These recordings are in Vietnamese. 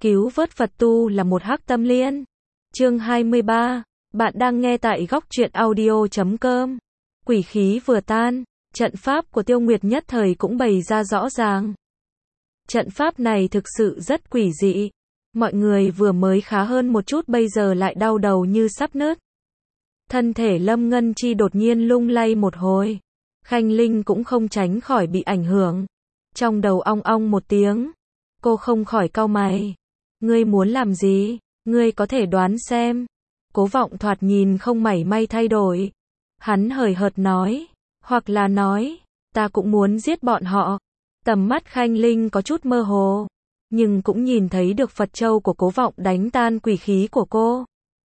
Cứu vớt Phật tu là một hắc tâm liên. Chương 23. Bạn đang nghe tại góc truyện audio.com. Quỷ khí vừa tan, trận pháp của Tiêu Nguyệt nhất thời cũng bày ra rõ ràng. Trận pháp này thực sự rất quỷ dị. Mọi người vừa mới khá hơn một chút bây giờ lại đau đầu như sắp nứt. Thân thể Lâm Ngân Chi đột nhiên lung lay một hồi. Khanh Linh cũng không tránh khỏi bị ảnh hưởng. Trong đầu ong ong một tiếng. Cô không khỏi cau mày. Ngươi muốn làm gì? Ngươi có thể đoán xem. Cố Vọng thoạt nhìn không mảy may thay đổi. Hắn hời hợt nói. Hoặc là nói. Ta cũng muốn giết bọn họ. Tầm mắt Khanh Linh có chút mơ hồ. Nhưng cũng nhìn thấy được Phật Châu của Cố Vọng đánh tan quỷ khí của cô.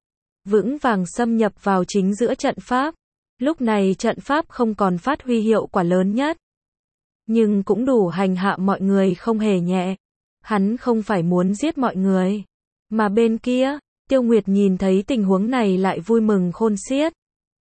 Vững vàng xâm nhập vào chính giữa trận pháp. Lúc này trận pháp không còn phát huy hiệu quả lớn nhất. Nhưng cũng đủ hành hạ mọi người không hề nhẹ. Hắn không phải muốn giết mọi người. Mà bên kia, Tiêu Nguyệt nhìn thấy tình huống này lại vui mừng khôn xiết.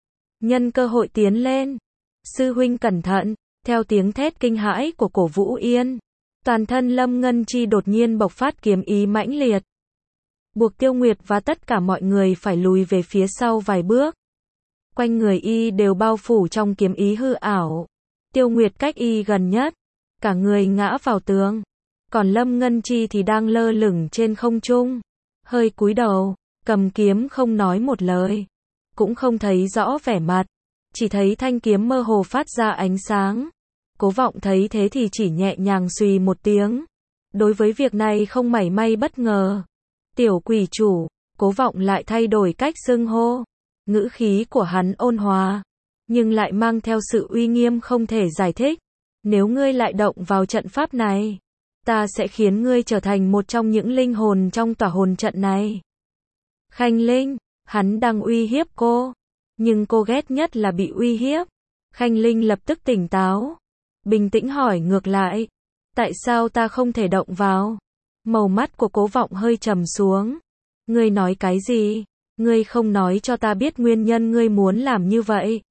Nhân cơ hội tiến lên. Sư huynh cẩn thận, theo tiếng thét kinh hãi của Cổ Vũ Yên. Toàn thân Lâm Ngân Chi đột nhiên bộc phát kiếm ý mãnh liệt. Buộc Tiêu Nguyệt và tất cả mọi người phải lùi về phía sau vài bước. Quanh người y đều bao phủ trong kiếm ý hư ảo. Tiêu Nguyệt cách y gần nhất. Cả người ngã vào tường. Còn Lâm Ngân Chi thì đang lơ lửng trên không trung. Hơi cúi đầu, cầm kiếm không nói một lời. Cũng không thấy rõ vẻ mặt. Chỉ thấy thanh kiếm mơ hồ phát ra ánh sáng. Cố Vọng thấy thế thì chỉ nhẹ nhàng xùy một tiếng. Đối với việc này không mảy may bất ngờ. Tiểu quỷ chủ, Cố Vọng lại thay đổi cách xưng hô. Ngữ khí của hắn ôn hòa. Nhưng lại mang theo sự uy nghiêm không thể giải thích. Nếu ngươi lại động vào trận pháp này. Ta sẽ khiến ngươi trở thành một trong những linh hồn trong tỏa hồn trận này. Khanh Linh, hắn đang uy hiếp cô. Nhưng cô ghét nhất là bị uy hiếp. Khanh Linh lập tức tỉnh táo. Bình tĩnh hỏi ngược lại. Tại sao ta không thể động vào? Màu mắt của Cố Vọng hơi trầm xuống. Ngươi nói cái gì? Ngươi không nói cho ta biết nguyên nhân ngươi muốn làm như vậy.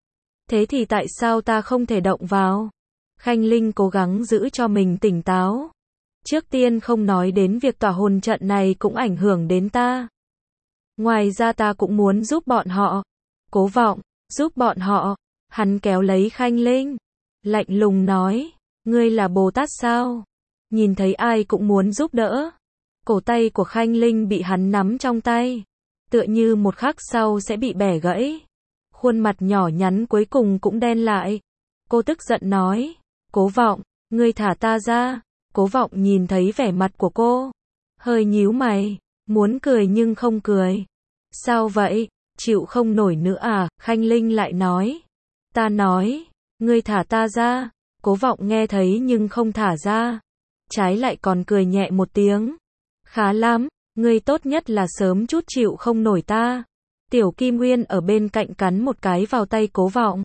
Thế thì tại sao ta không thể động vào? Khanh Linh cố gắng giữ cho mình tỉnh táo. Trước tiên không nói đến việc tỏa hồn trận này cũng ảnh hưởng đến ta. Ngoài ra ta cũng muốn giúp bọn họ. Cố Vọng, giúp bọn họ. Hắn kéo lấy Khanh Linh. Lạnh lùng nói, ngươi là Bồ Tát sao? Nhìn thấy ai cũng muốn giúp đỡ. Cổ tay của Khanh Linh bị hắn nắm trong tay. Tựa như một khắc sau sẽ bị bẻ gãy. Khuôn mặt nhỏ nhắn cuối cùng cũng đen lại. Cô tức giận nói, Cố Vọng, ngươi thả ta ra. Cố Vọng nhìn thấy vẻ mặt của cô. Hơi nhíu mày, muốn cười nhưng không cười. Sao vậy, chịu không nổi nữa à? Khanh Linh lại nói. Ta nói, ngươi thả ta ra. Cố Vọng nghe thấy nhưng không thả ra. Trái lại còn cười nhẹ một tiếng. Khá lắm, ngươi tốt nhất là sớm chút chịu không nổi ta. Tiểu Kim Nguyên ở bên cạnh cắn một cái vào tay Cố Vọng.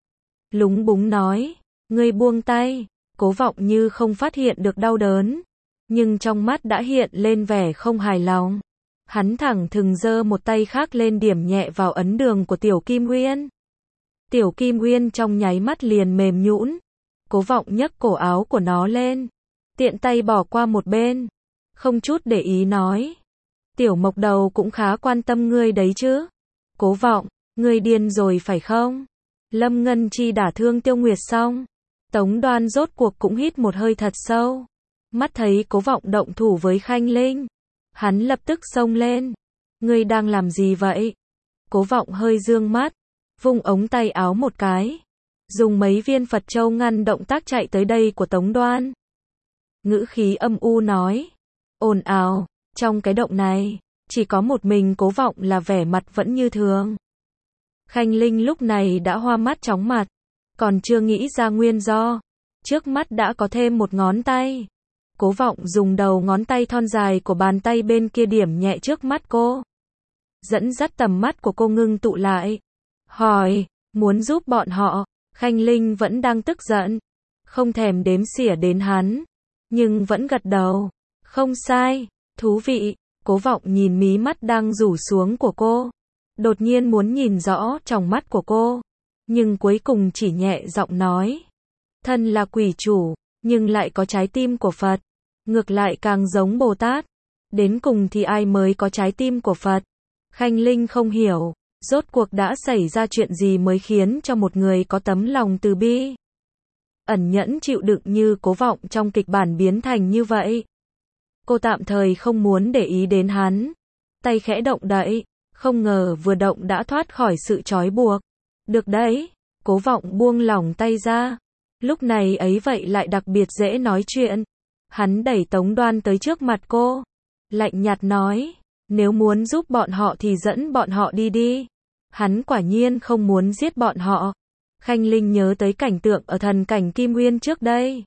Lúng búng nói, ngươi buông tay. Cố Vọng như không phát hiện được đau đớn. Nhưng trong mắt đã hiện lên vẻ không hài lòng. Hắn thẳng thừng giơ một tay khác lên điểm nhẹ vào ấn đường của Tiểu Kim Nguyên. Tiểu Kim Nguyên trong nháy mắt liền mềm nhũn. Cố Vọng nhấc cổ áo của nó lên. Tiện tay bỏ qua một bên. Không chút để ý nói. Tiểu Mộc Đầu cũng khá quan tâm ngươi đấy chứ. Cố Vọng, ngươi điên rồi phải không? Lâm Ngân Chi đả thương Tiêu Nguyệt xong. Tống Đoan rốt cuộc cũng hít một hơi thật sâu. Mắt thấy Cố Vọng động thủ với Khanh Linh. Hắn lập tức xông lên. Ngươi đang làm gì vậy? Cố Vọng hơi dương mắt. Vung ống tay áo một cái. Dùng mấy viên Phật Châu ngăn động tác chạy tới đây của Tống Đoan. Ngữ khí âm u nói. Ồn ào, trong cái động này, chỉ có một mình Cố Vọng là vẻ mặt vẫn như thường. Khanh Linh lúc này đã hoa mắt chóng mặt. Còn chưa nghĩ ra nguyên do. Trước mắt đã có thêm một ngón tay. Cố Vọng dùng đầu ngón tay thon dài của bàn tay bên kia điểm nhẹ trước mắt cô. Dẫn dắt tầm mắt của cô ngưng tụ lại. Hỏi, muốn giúp bọn họ. Khanh Linh vẫn đang tức giận. Không thèm đếm xỉa đến hắn. Nhưng vẫn gật đầu. Không sai, thú vị. Cố Vọng nhìn mí mắt đang rủ xuống của cô. Đột nhiên muốn nhìn rõ trong mắt của cô. Nhưng cuối cùng chỉ nhẹ giọng nói. Thân là quỷ chủ, nhưng lại có trái tim của Phật. Ngược lại càng giống Bồ Tát. Đến cùng thì ai mới có trái tim của Phật? Khanh Linh không hiểu, rốt cuộc đã xảy ra chuyện gì mới khiến cho một người có tấm lòng từ bi, ẩn nhẫn chịu đựng như Cố Vọng trong kịch bản biến thành như vậy. Cô tạm thời không muốn để ý đến hắn. Tay khẽ động đậy, không ngờ vừa động đã thoát khỏi sự trói buộc. Được đấy, Cố Vọng buông lỏng tay ra. Lúc này ấy vậy lại đặc biệt dễ nói chuyện. Hắn đẩy Tống Đoan tới trước mặt cô. Lạnh nhạt nói, nếu muốn giúp bọn họ thì dẫn bọn họ đi đi. Hắn quả nhiên không muốn giết bọn họ. Khanh Linh nhớ tới cảnh tượng ở thần cảnh Kim Uyên trước đây.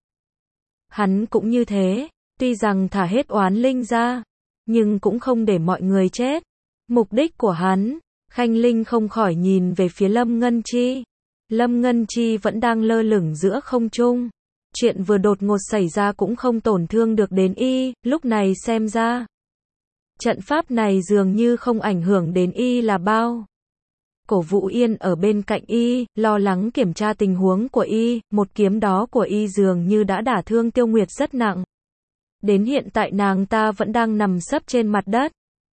Hắn cũng như thế, tuy rằng thả hết oán linh ra, nhưng cũng không để mọi người chết. Mục đích của hắn, Khanh Linh không khỏi nhìn về phía Lâm Ngân Chi. Lâm Ngân Chi vẫn đang lơ lửng giữa không trung. Chuyện vừa đột ngột xảy ra cũng không tổn thương được đến y, lúc này xem ra. Trận pháp này dường như không ảnh hưởng đến y là bao. Cổ Vũ Yên ở bên cạnh y, lo lắng kiểm tra tình huống của y, một kiếm đó của y dường như đã đả thương Tiêu Nguyệt rất nặng. Đến hiện tại nàng ta vẫn đang nằm sấp trên mặt đất.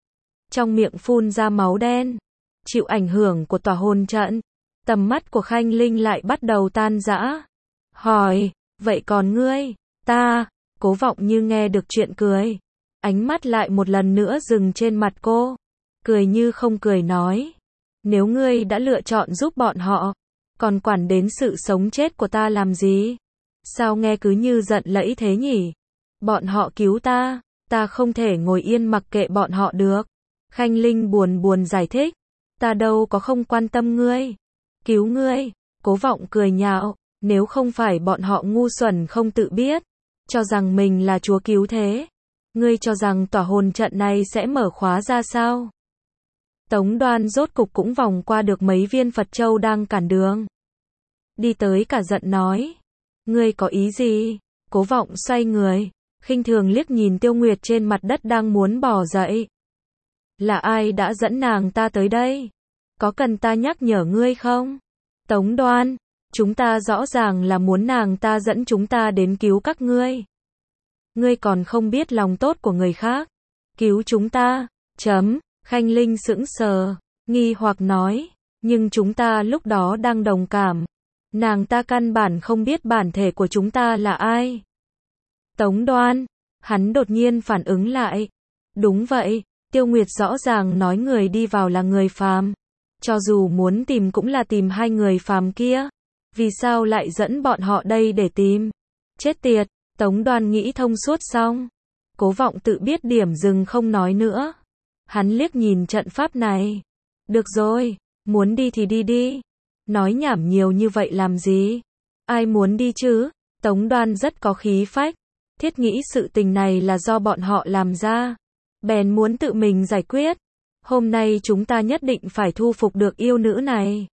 Trong miệng phun ra máu đen. Chịu ảnh hưởng của tỏa hồn trận. Tầm mắt của Khanh Linh lại bắt đầu tan rã. Hỏi, vậy còn ngươi? Ta, Cố Vọng như nghe được chuyện cười. Ánh mắt lại một lần nữa dừng trên mặt cô. Cười như không cười nói. Nếu ngươi đã lựa chọn giúp bọn họ, còn quản đến sự sống chết của ta làm gì? Sao nghe cứ như giận lẫy thế nhỉ? Bọn họ cứu ta, ta không thể ngồi yên mặc kệ bọn họ được. Khanh Linh buồn buồn giải thích. Ta đâu có không quan tâm ngươi. Cứu ngươi. Cố Vọng cười nhạo. Nếu không phải bọn họ ngu xuẩn không tự biết, cho rằng mình là chúa cứu thế, ngươi cho rằng tỏa hồn trận này sẽ mở khóa ra sao? Tống Đoan rốt cục cũng vòng qua được mấy viên Phật châu đang cản đường. Đi tới cả giận nói. Ngươi có ý gì? Cố Vọng xoay người, khinh thường liếc nhìn Tiêu Nguyệt trên mặt đất đang muốn bò dậy. Là ai đã dẫn nàng ta tới đây? Có cần ta nhắc nhở ngươi không? Tống Đoan, chúng ta rõ ràng là muốn nàng ta dẫn chúng ta đến cứu các ngươi. Ngươi còn không biết lòng tốt của người khác. Cứu chúng ta, chấm. Khanh Linh sững sờ, nghi hoặc nói, nhưng chúng ta lúc đó đang đồng cảm. Nàng ta căn bản không biết bản thể của chúng ta là ai. Tống Đoan, hắn đột nhiên phản ứng lại. Đúng vậy, Tiêu Nguyệt rõ ràng nói người đi vào là người phàm. Cho dù muốn tìm cũng là tìm hai người phàm kia. Vì sao lại dẫn bọn họ đây để tìm? Chết tiệt, Tống Đoan nghĩ thông suốt xong. Cố Vọng tự biết điểm dừng không nói nữa. Hắn liếc nhìn trận pháp này. Được rồi, muốn đi thì đi đi. Nói nhảm nhiều như vậy làm gì? Ai muốn đi chứ? Tống Đoan rất có khí phách. Thiết nghĩ sự tình này là do bọn họ làm ra. Bèn muốn tự mình giải quyết. Hôm nay chúng ta nhất định phải thu phục được yêu nữ này.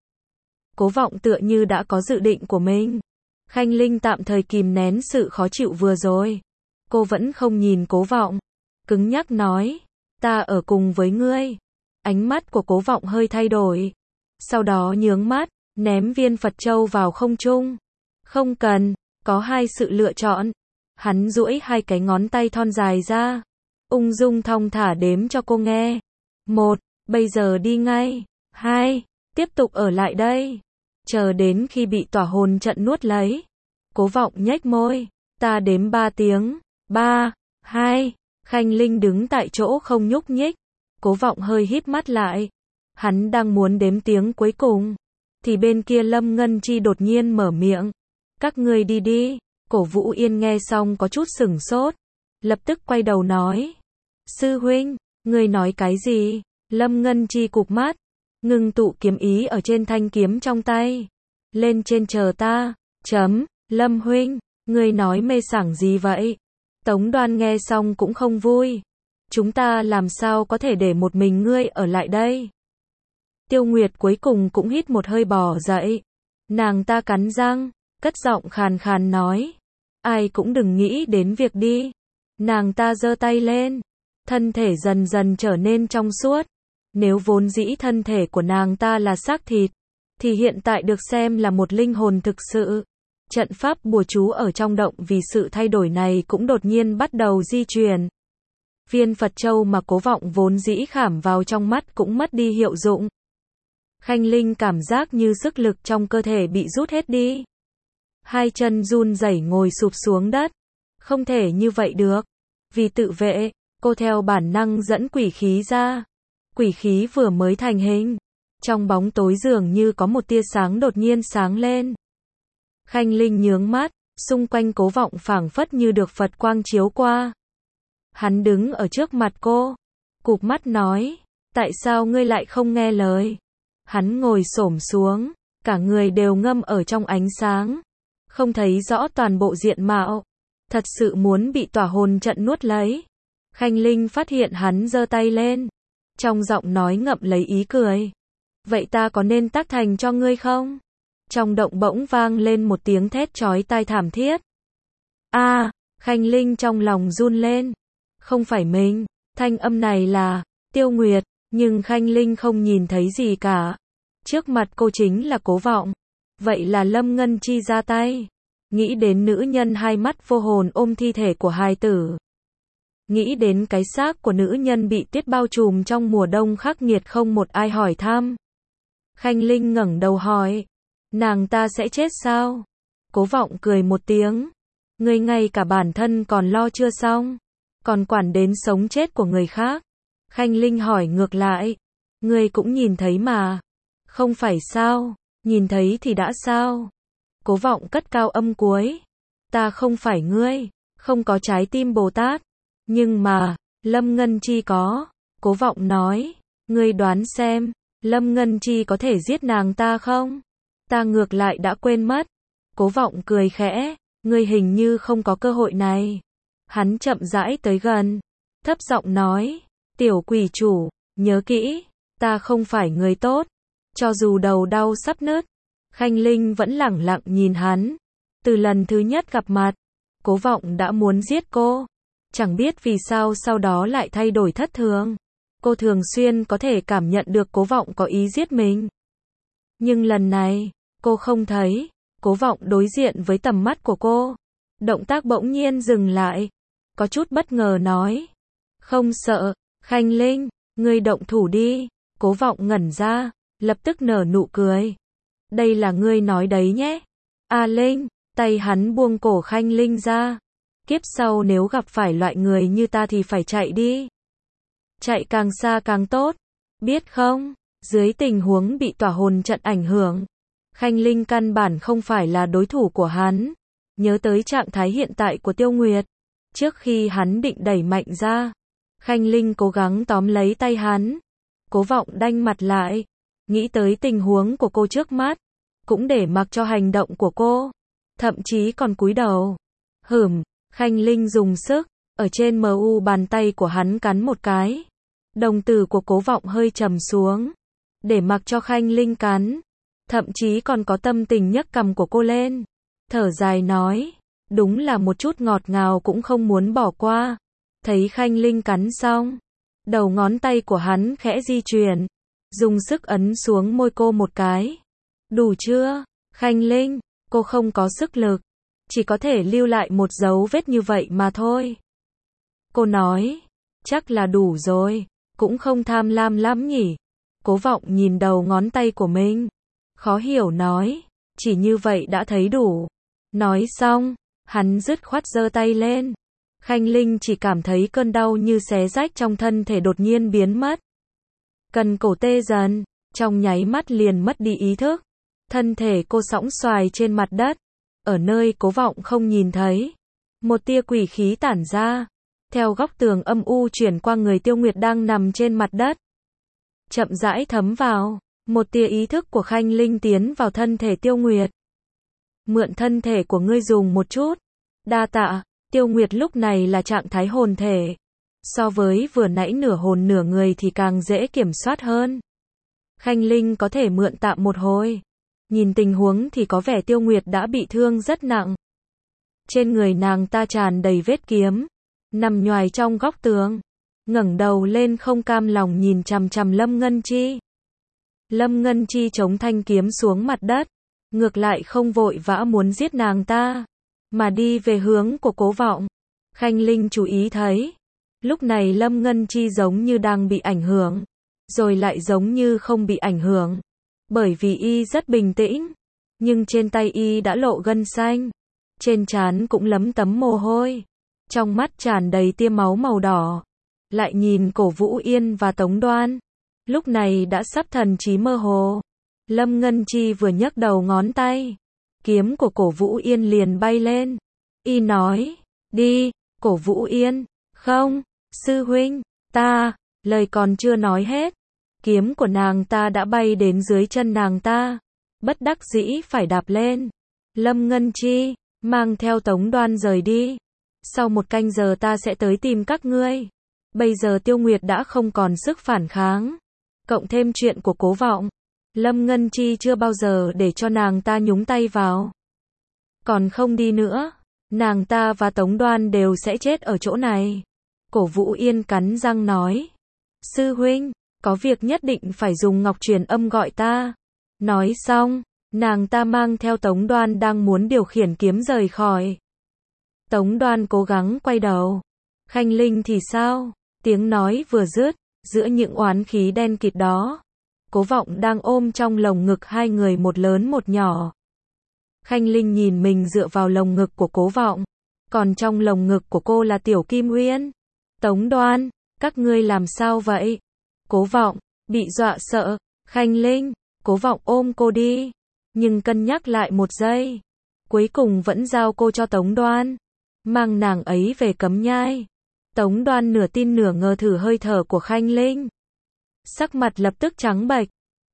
Cố Vọng tựa như đã có dự định của mình. Khanh Linh tạm thời kìm nén sự khó chịu vừa rồi. Cô vẫn không nhìn Cố Vọng. Cứng nhắc nói. Ta ở cùng với ngươi. Ánh mắt của Cố Vọng hơi thay đổi. Sau đó nhướng mắt, ném viên Phật châu vào không trung. Không cần, có hai sự lựa chọn. Hắn duỗi hai cái ngón tay thon dài ra. Ung dung thong thả đếm cho cô nghe. 1, bây giờ đi ngay. 2, tiếp tục ở lại đây. Chờ đến khi bị tỏa hồn trận nuốt lấy. Cố Vọng nhếch môi. Ta đếm 3 tiếng. 3, 2. Khanh Linh đứng tại chỗ không nhúc nhích. Cố Vọng hơi híp mắt lại. Hắn đang muốn đếm tiếng cuối cùng. Thì bên kia Lâm Ngân Chi đột nhiên mở miệng. Các ngươi đi đi. Cổ Vũ Yên nghe xong có chút sửng sốt. Lập tức quay đầu nói. Sư huynh, ngươi nói cái gì? Lâm Ngân Chi cụp mắt. Ngưng tụ kiếm ý ở trên thanh kiếm trong tay. Lên trên chờ ta. Chấm. Lâm huynh, ngươi nói mê sảng gì vậy? Tống Đoan nghe xong cũng không vui. Chúng ta làm sao có thể để một mình ngươi ở lại đây? Tiêu Nguyệt cuối cùng cũng hít một hơi bò dậy. Nàng ta cắn răng, cất giọng khàn khàn nói. Ai cũng đừng nghĩ đến việc đi. Nàng ta giơ tay lên. Thân thể dần dần trở nên trong suốt. Nếu vốn dĩ thân thể của nàng ta là xác thịt, thì hiện tại được xem là một linh hồn thực sự. Trận pháp bùa chú ở trong động vì sự thay đổi này cũng đột nhiên bắt đầu di chuyển. Viên Phật Châu mà Cố Vọng vốn dĩ khảm vào trong mắt cũng mất đi hiệu dụng. Khanh Linh cảm giác như sức lực trong cơ thể bị rút hết đi. Hai chân run rẩy ngồi sụp xuống đất. Không thể như vậy được. Vì tự vệ, cô theo bản năng dẫn quỷ khí ra. Quỷ khí vừa mới thành hình. Trong bóng tối dường như có một tia sáng đột nhiên sáng lên. Khanh Linh nhướng mắt, xung quanh Cố Vọng phảng phất như được Phật quang chiếu qua. Hắn đứng ở trước mặt cô, cụp mắt nói, tại sao ngươi lại không nghe lời? Hắn ngồi xổm xuống, cả người đều ngâm ở trong ánh sáng, không thấy rõ toàn bộ diện mạo, thật sự muốn bị tỏa hồn trận nuốt lấy. Khanh Linh phát hiện hắn giơ tay lên, trong giọng nói ngậm lấy ý cười. Vậy ta có nên tác thành cho ngươi không? Trong động bỗng vang lên một tiếng thét chói tai thảm thiết. A, Khanh Linh trong lòng run lên. Không phải mình, thanh âm này là Tiêu Nguyệt, nhưng Khanh Linh không nhìn thấy gì cả. Trước mặt cô chính là Cố Vọng. Vậy là Lâm Ngân Chi ra tay. Nghĩ đến nữ nhân hai mắt vô hồn ôm thi thể của hài tử. Nghĩ đến cái xác của nữ nhân bị tuyết bao trùm trong mùa đông khắc nghiệt không một ai hỏi thăm. Khanh Linh ngẩng đầu hỏi, nàng ta sẽ chết sao? Cố Vọng cười một tiếng, ngươi ngay cả bản thân còn lo chưa xong, còn quản đến sống chết của người khác. Khanh Linh hỏi ngược lại, ngươi cũng nhìn thấy mà, không phải sao, nhìn thấy thì đã sao? Cố Vọng cất cao âm cuối, ta không phải ngươi, không có trái tim Bồ Tát, nhưng mà, Lâm Ngân Chi có. Cố Vọng nói, ngươi đoán xem, Lâm Ngân Chi có thể giết nàng ta không? Ta ngược lại đã quên mất. Cố Vọng cười khẽ, ngươi hình như không có cơ hội này. Hắn chậm rãi tới gần, thấp giọng nói, tiểu quỷ chủ, nhớ kỹ, ta không phải người tốt. Cho dù đầu đau sắp nứt, Khanh Linh vẫn lẳng lặng nhìn hắn. Từ lần thứ nhất gặp mặt, Cố Vọng đã muốn giết cô. Chẳng biết vì sao sau đó lại thay đổi thất thường. Cô thường xuyên có thể cảm nhận được Cố Vọng có ý giết mình. Nhưng lần này, cô không thấy. Cố Vọng đối diện với tầm mắt của cô. Động tác bỗng nhiên dừng lại. Có chút bất ngờ nói. Không sợ, Khanh Linh, ngươi động thủ đi. Cố Vọng ngẩn ra, lập tức nở nụ cười. Đây là ngươi nói đấy nhé. A Linh, tay hắn buông cổ Khanh Linh ra. Kiếp sau nếu gặp phải loại người như ta thì phải chạy đi. Chạy càng xa càng tốt. Biết không, dưới tình huống bị tỏa hồn trận ảnh hưởng, Khanh Linh căn bản không phải là đối thủ của hắn. Nhớ tới trạng thái hiện tại của Tiêu Nguyệt. Trước khi hắn định đẩy mạnh ra, Khanh Linh cố gắng tóm lấy tay hắn. Cố Vọng đanh mặt lại. Nghĩ tới tình huống của cô trước mắt. Cũng để mặc cho hành động của cô. Thậm chí còn cúi đầu. Khanh Linh dùng sức. Ở trên mu bàn tay của hắn cắn một cái. Đồng tử của Cố Vọng hơi trầm xuống. Để mặc cho Khanh Linh cắn. Thậm chí còn có tâm tình nhấc cằm của cô lên. Thở dài nói. Đúng là một chút ngọt ngào cũng không muốn bỏ qua. Thấy Khanh Linh cắn xong. Đầu ngón tay của hắn khẽ di chuyển. Dùng sức ấn xuống môi cô một cái. Đủ chưa? Khanh Linh, cô không có sức lực. Chỉ có thể lưu lại một dấu vết như vậy mà thôi. Cô nói. Chắc là đủ rồi. Cũng không tham lam lắm nhỉ. Cố Vọng nhìn đầu ngón tay của mình. Khó hiểu nói. Chỉ như vậy đã thấy đủ. Nói xong, hắn dứt khoát giơ tay lên. Khanh Linh chỉ cảm thấy cơn đau như xé rách trong thân thể đột nhiên biến mất. Cần cổ tê dần, trong nháy mắt liền mất đi ý thức. Thân thể cô sõng xoài trên mặt đất. Ở nơi Cố Vọng không nhìn thấy. Một tia quỷ khí tản ra. Theo góc tường âm u chuyển qua người Tiêu Nguyệt đang nằm trên mặt đất. Chậm rãi thấm vào. Một tia ý thức của Khanh Linh tiến vào thân thể Tiêu Nguyệt. Mượn thân thể của ngươi dùng một chút. Đa tạ. Tiêu Nguyệt lúc này là trạng thái hồn thể. So với vừa nãy nửa hồn nửa người thì càng dễ kiểm soát hơn. Khanh Linh có thể mượn tạm một hồi. Nhìn tình huống thì có vẻ Tiêu Nguyệt đã bị thương rất nặng. Trên người nàng ta tràn đầy vết kiếm. Nằm nhoài trong góc tường. Ngẩng đầu lên không cam lòng nhìn chằm chằm Lâm Ngân Chi. Lâm Ngân Chi chống thanh kiếm xuống mặt đất. Ngược lại không vội vã muốn giết nàng ta. Mà đi về hướng của Cố Vọng. Khanh Linh chú ý thấy. Lúc này Lâm Ngân Chi giống như đang bị ảnh hưởng, rồi lại giống như không bị ảnh hưởng. Bởi vì y rất bình tĩnh, nhưng trên tay y đã lộ gân xanh, trên trán cũng lấm tấm mồ hôi, trong mắt tràn đầy tia máu màu đỏ. Lại nhìn Cổ Vũ Yên và Tống Đoan, lúc này đã sắp thần trí mơ hồ. Lâm Ngân Chi vừa nhấc đầu ngón tay, kiếm của Cổ Vũ Yên liền bay lên. Y nói, đi, Cổ Vũ Yên, không, sư huynh, ta, lời còn chưa nói hết. Kiếm của nàng ta đã bay đến dưới chân nàng ta, bất đắc dĩ phải đạp lên. Lâm Ngân Chi, mang theo Tống Đoan rời đi. Sau 1 canh giờ ta sẽ tới tìm các ngươi. Bây giờ Tiêu Nguyệt đã không còn sức phản kháng. Cộng thêm chuyện của Cố Vọng, Lâm Ngân Chi chưa bao giờ để cho nàng ta nhúng tay vào. Còn không đi nữa, nàng ta và Tống Đoan đều sẽ chết ở chỗ này. Cổ Vũ Yên cắn răng nói, sư huynh, có việc nhất định phải dùng ngọc truyền âm gọi ta. Nói xong, nàng ta mang theo Tống Đoan đang muốn điều khiển kiếm rời khỏi. Tống Đoan cố gắng quay đầu. Khanh Linh thì sao? Tiếng nói vừa dứt, giữa những oán khí đen kịt đó, Cố Vọng đang ôm trong lồng ngực 2 người, một lớn một nhỏ. Khanh Linh nhìn mình dựa vào lồng ngực của Cố Vọng, còn trong lồng ngực của cô là Tiểu Kim Uyên. Tống Đoan, các ngươi làm sao vậy? Cố Vọng bị dọa sợ. Khanh Linh, Cố Vọng ôm cô đi, nhưng cân nhắc lại 1 giây, cuối cùng vẫn giao cô cho Tống Đoan, mang nàng ấy về Cấm Nhai. Tống Đoan nửa tin nửa ngờ thử hơi thở của Khanh Linh, sắc mặt lập tức trắng bệch.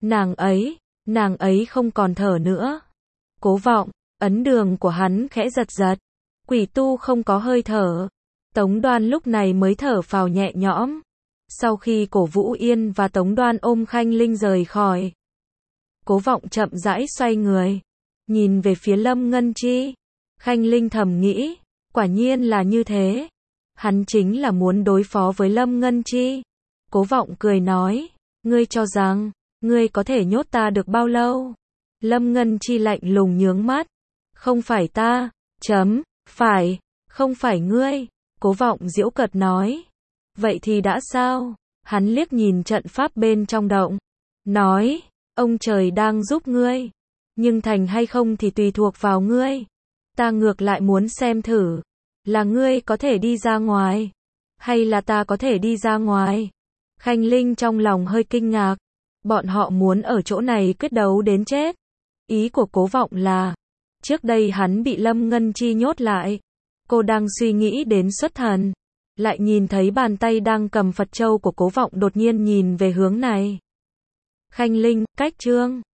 Nàng ấy không còn thở nữa. Cố Vọng, ấn đường của hắn khẽ giật giật. Quỷ tu không có hơi thở. Tống Đoan lúc này mới thở phào nhẹ nhõm. Sau khi Cổ Vũ Yên và Tống Đoan ôm Khanh Linh rời khỏi, Cố Vọng chậm rãi xoay người, nhìn về phía Lâm Ngân Chi. Khanh Linh thầm nghĩ, quả nhiên là như thế. Hắn chính là muốn đối phó với Lâm Ngân Chi. Cố Vọng cười nói, ngươi cho rằng, ngươi có thể nhốt ta được bao lâu? Lâm Ngân Chi lạnh lùng nhướng mắt. Không phải ta, phải, không phải ngươi. Cố Vọng giễu cợt nói. Vậy thì đã sao? Hắn liếc nhìn trận pháp bên trong động, nói, ông trời đang giúp ngươi, nhưng thành hay không thì tùy thuộc vào ngươi. Ta ngược lại muốn xem thử, là ngươi có thể đi ra ngoài, hay là ta có thể đi ra ngoài. Khanh Linh trong lòng hơi kinh ngạc, bọn họ muốn ở chỗ này quyết đấu đến chết. Ý của Cố Vọng là, trước đây hắn bị Lâm Ngân Chi nhốt lại. Cô đang suy nghĩ đến xuất thần, lại nhìn thấy bàn tay đang cầm Phật châu của Cố Vọng đột nhiên nhìn về hướng này. Khanh Linh, cách chương